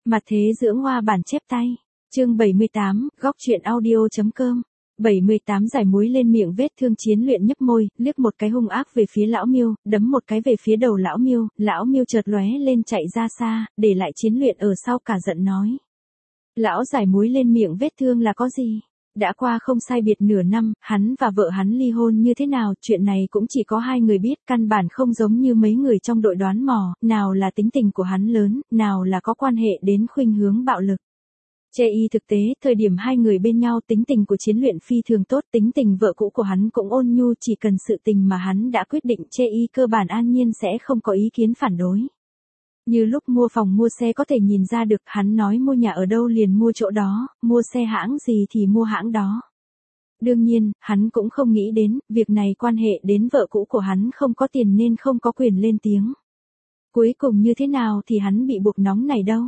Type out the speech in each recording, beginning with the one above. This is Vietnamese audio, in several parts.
Mặt thế dưỡng hoa bản chép tay. Chương 78, góc truyện audio.com. 78 Giải muối lên miệng vết thương. Chiến Luyện nhấp môi, liếc một cái hung ác về phía lão Miêu, đấm một cái về phía đầu lão Miêu chợt lóe lên chạy ra xa, để lại Chiến Luyện ở sau cả giận nói: "Lão giải muối lên miệng vết thương là có gì? Đã qua không sai biệt nửa năm, hắn và vợ hắn ly hôn như thế nào, chuyện này cũng chỉ có hai người biết, căn bản không giống như mấy người trong đội đoán mò, nào là tính tình của hắn lớn, nào là có quan hệ đến khuynh hướng bạo lực." Chê y thực tế, thời điểm hai người bên nhau tính tình của Chiến Luyện phi thường tốt, tính tình vợ cũ của hắn cũng ôn nhu, chỉ cần sự tình mà hắn đã quyết định Chê y cơ bản an nhiên sẽ không có ý kiến phản đối. Như lúc mua phòng mua xe có thể nhìn ra được, hắn nói mua nhà ở đâu liền mua chỗ đó, mua xe hãng gì thì mua hãng đó. Đương nhiên, hắn cũng không nghĩ đến, việc này quan hệ đến vợ cũ của hắn không có tiền nên không có quyền lên tiếng. Cuối cùng như thế nào thì hắn bị buộc nóng này đâu.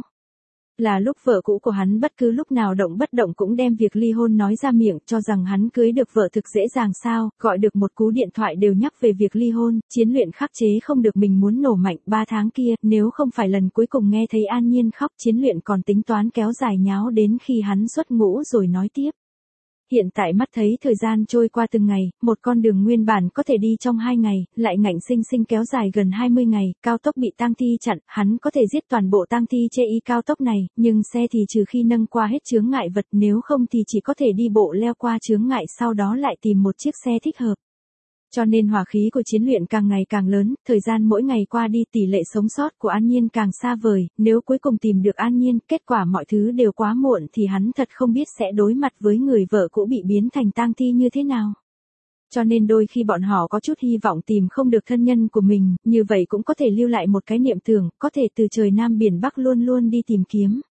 Là lúc vợ cũ của hắn bất cứ lúc nào động bất động cũng đem việc ly hôn nói ra miệng, cho rằng hắn cưới được vợ thực dễ dàng sao, gọi được một cú điện thoại đều nhắc về việc ly hôn. Chiến Luyện khắc chế không được mình muốn nổ mạnh. 3 tháng kia, nếu không phải lần cuối cùng nghe thấy An Nhiên khóc, Chiến Luyện còn tính toán kéo dài nháo đến khi hắn xuất ngũ rồi nói tiếp. Hiện tại mắt thấy thời gian trôi qua từng ngày, một con đường nguyên bản có thể đi trong 2 ngày, lại ngạnh sinh sinh kéo dài gần 20 ngày, cao tốc bị tang thi chặn, hắn có thể giết toàn bộ tang thi Chê y cao tốc này, nhưng xe thì trừ khi nâng qua hết chướng ngại vật, nếu không thì chỉ có thể đi bộ leo qua chướng ngại, sau đó lại tìm một chiếc xe thích hợp. Cho nên hỏa khí của Chiến Luyện càng ngày càng lớn, thời gian mỗi ngày qua đi tỷ lệ sống sót của An Nhiên càng xa vời, nếu cuối cùng tìm được An Nhiên, kết quả mọi thứ đều quá muộn thì hắn thật không biết sẽ đối mặt với người vợ cũ bị biến thành tang thi như thế nào. Cho nên đôi khi bọn họ có chút hy vọng tìm không được thân nhân của mình, như vậy cũng có thể lưu lại một cái niệm tưởng, có thể từ trời Nam biển Bắc luôn luôn đi tìm kiếm.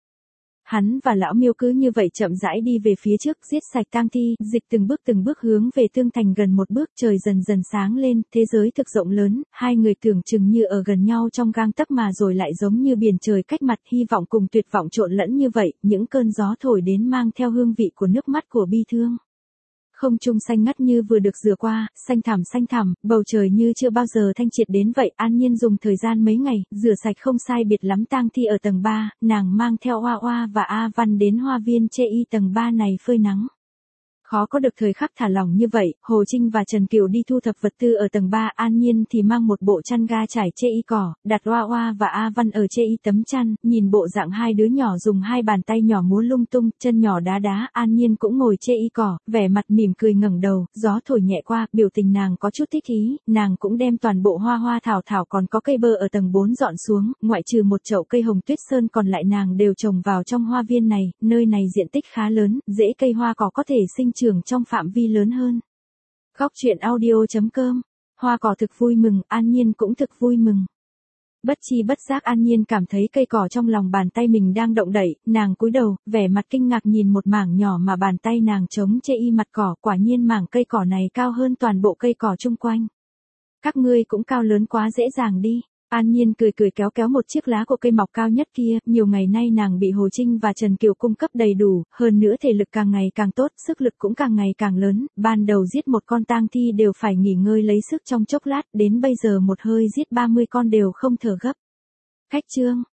Hắn và lão Miêu cứ như vậy chậm rãi đi về phía trước, giết sạch tang thi, dịch từng bước hướng về Tương Thành. Gần một bước trời dần dần sáng lên, thế giới thực rộng lớn, hai người tưởng chừng như ở gần nhau trong gang tấc mà rồi lại giống như biển trời cách mặt, hy vọng cùng tuyệt vọng trộn lẫn như vậy, những cơn gió thổi đến mang theo hương vị của nước mắt của bi thương. Không trung xanh ngắt như vừa được rửa qua, xanh thẳm, bầu trời như chưa bao giờ thanh triệt đến vậy. An Nhiên dùng thời gian mấy ngày, rửa sạch không sai biệt lắm tang thi ở tầng 3, nàng mang theo Hoa Hoa và A Văn đến hoa viên Chê y tầng 3 này phơi nắng. Khó có được thời khắc thả lỏng như vậy, Hồ Trinh và Trần Kiều đi thu thập vật tư ở tầng 3, An Nhiên thì mang một bộ chăn ga trải Chê y cỏ, đặt Hoa Hoa và A Văn ở Chê y tấm chăn, nhìn bộ dạng hai đứa nhỏ dùng hai bàn tay nhỏ múa lung tung, chân nhỏ đá, An Nhiên cũng ngồi Chê y cỏ, vẻ mặt mỉm cười ngẩng đầu, gió thổi nhẹ qua, biểu tình nàng có chút thích ý, nàng cũng đem toàn bộ hoa thảo còn có cây bơ ở tầng 4 dọn xuống, ngoại trừ một chậu cây hồng tuyết sơn còn lại nàng đều trồng vào trong hoa viên này, nơi này diện tích khá lớn, rễ cây hoa cỏ có thể sinh trưởng trong phạm vi lớn hơn. Góc truyện audio.com. Hoa cỏ thực vui mừng, An Nhiên cũng thực vui mừng. Bất chi bất giác An Nhiên cảm thấy cây cỏ trong lòng bàn tay mình đang động đậy, nàng cúi đầu, vẻ mặt kinh ngạc nhìn một mảng nhỏ mà bàn tay nàng chống Chê y mặt cỏ, quả nhiên mảng cây cỏ này cao hơn toàn bộ cây cỏ chung quanh. Các ngươi cũng cao lớn quá dễ dàng đi. An Nhiên cười kéo một chiếc lá của cây mọc cao nhất kia, nhiều ngày nay nàng bị Hồ Trinh và Trần Kiều cung cấp đầy đủ, hơn nữa thể lực càng ngày càng tốt, sức lực cũng càng ngày càng lớn, ban đầu giết một con tang thi đều phải nghỉ ngơi lấy sức trong chốc lát, đến bây giờ một hơi giết 30 con đều không thở gấp. Khách chương.